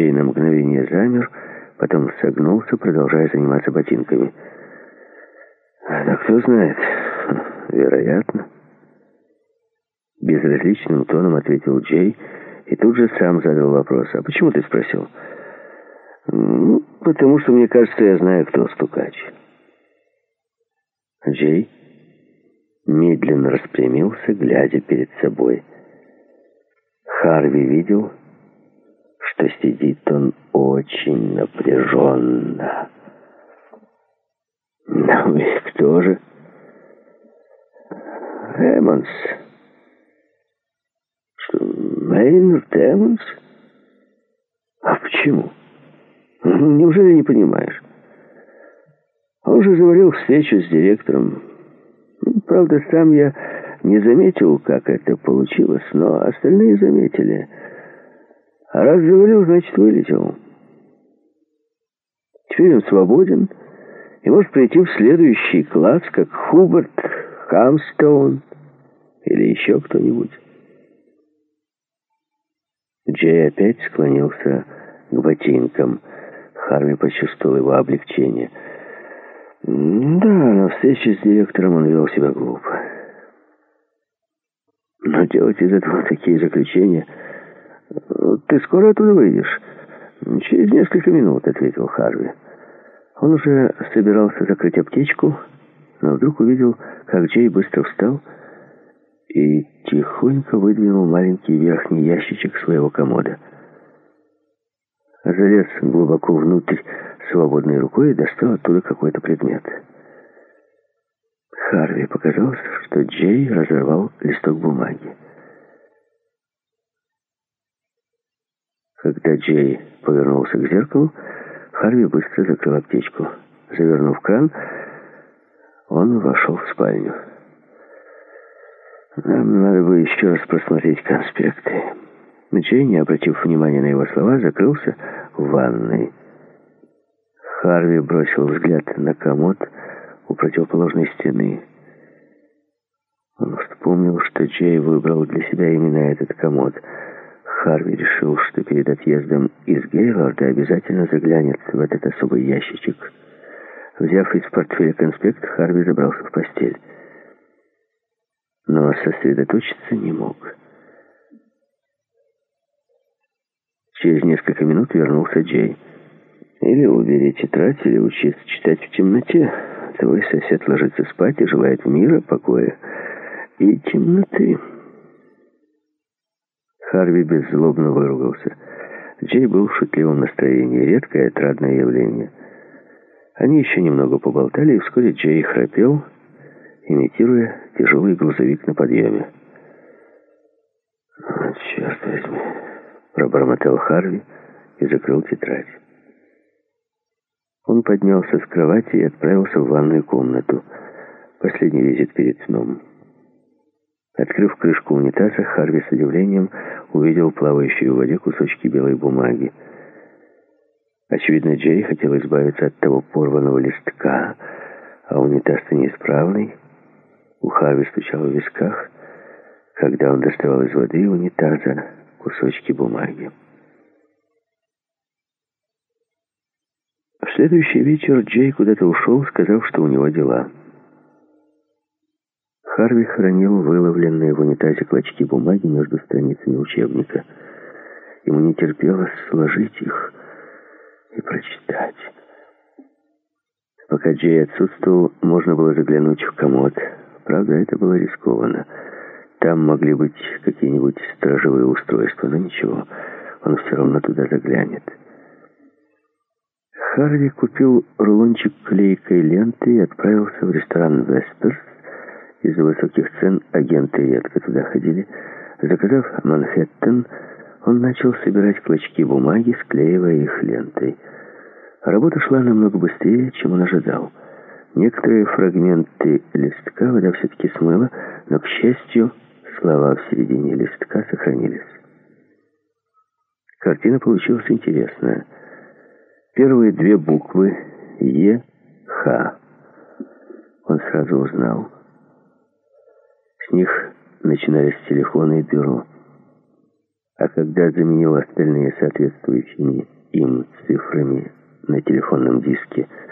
Джей на мгновение замер, потом согнулся, продолжая заниматься ботинками. «Да кто знает, вероятно». Безразличным тоном ответил Джей и тут же сам задал вопрос. «А почему ты спросил?» «Ну, потому что, мне кажется, я знаю, кто стукач». Джей медленно распрямился, глядя перед собой. Харви видел, что сидит он очень напряженно. «Ну и кто же?» «Эммонс». «Что, Мейнард Эммонс? А почему? Неужели не понимаешь? Он же заварил встречу с директором. Правда, сам я не заметил, как это получилось, но остальные заметили. А раз заварил, значит, вылетел. Теперь он свободен и может прийти в следующий класс, как Хуберт, Хамстоун или еще кто-нибудь». Джей опять склонился к ботинкам. Харви почувствовал его облегчение. Да, на встрече с директором он вел себя глупо. Но делать из этого такие заключения... «Ты скоро оттуда выйдешь?» «Через несколько минут», — ответил Харви. Он уже собирался закрыть аптечку, но вдруг увидел, как Джей быстро встал и тихонько выдвинул маленький верхний ящичек своего комода. Залез глубоко внутрь свободной рукой и достал оттуда какой-то предмет. Харви показалось, что Джей разорвал листок бумаги. Когда Джей повернулся к зеркалу, Харви быстро закрыл аптечку. Завернув кран, он вошел в спальню. «Нам надо бы еще раз просмотреть конспекты». Джей, не обратив внимания на его слова, закрылся в ванной. Харви бросил взгляд на комод у противоположной стены. Он вспомнил, что Джей выбрал для себя именно этот комод. Харви решил, что перед отъездом из Гейлорда обязательно заглянет в этот особый ящичек. Взяв из портфеля конспект, Харви забрался в постель. Но сосредоточиться не мог. Через несколько минут вернулся Джей. «Или убери тетрадь, или учись читать в темноте. Твой сосед ложится спать и желает мира, покоя и темноты». Харви беззлобно выругался. Джей был в шутливом настроении, редкое отрадное явление. Они еще немного поболтали, и вскоре Джей храпел, имитируя тяжелый грузовик на подъеме. «Черт возьми», — пробормотал Харви и закрыл тетрадь. Он поднялся с кровати и отправился в ванную комнату. Последний визит перед сном. Открыв крышку унитаза, Харви с удивлением увидел плавающие в воде кусочки белой бумаги. Очевидно, Джей хотел избавиться от того порванного листка, а унитаз-то неисправный. У Харви стучало в висках, когда он доставал из воды унитаза кусочки бумаги. В следующий вечер Джей куда-то ушел, сказав, что у него дела. Харви хранил выловленные в унитазе клочки бумаги между страницами учебника. Ему не терпелось сложить их и прочитать. Пока Джей отсутствовал, можно было заглянуть в комод. Правда, это было рискованно. Там могли быть какие-нибудь сторожевые устройства, но ничего, он все равно туда заглянет. Харви купил рулончик клейкой ленты и отправился в ресторан «Весперс». Из-за высоких цен агенты редко туда ходили. Заказав «Манхэттен», он начал собирать клочки бумаги, склеивая их лентой. Работа шла намного быстрее, чем он ожидал. Некоторые фрагменты листка вода все-таки смыла, но, к счастью, слова в середине листка сохранились. Картина получилась интересная. Первые две буквы «Е-Х» он сразу узнал. С них начинались телефоны и бюро. А когда заменил остальные соответствующими им цифрами на телефонном диске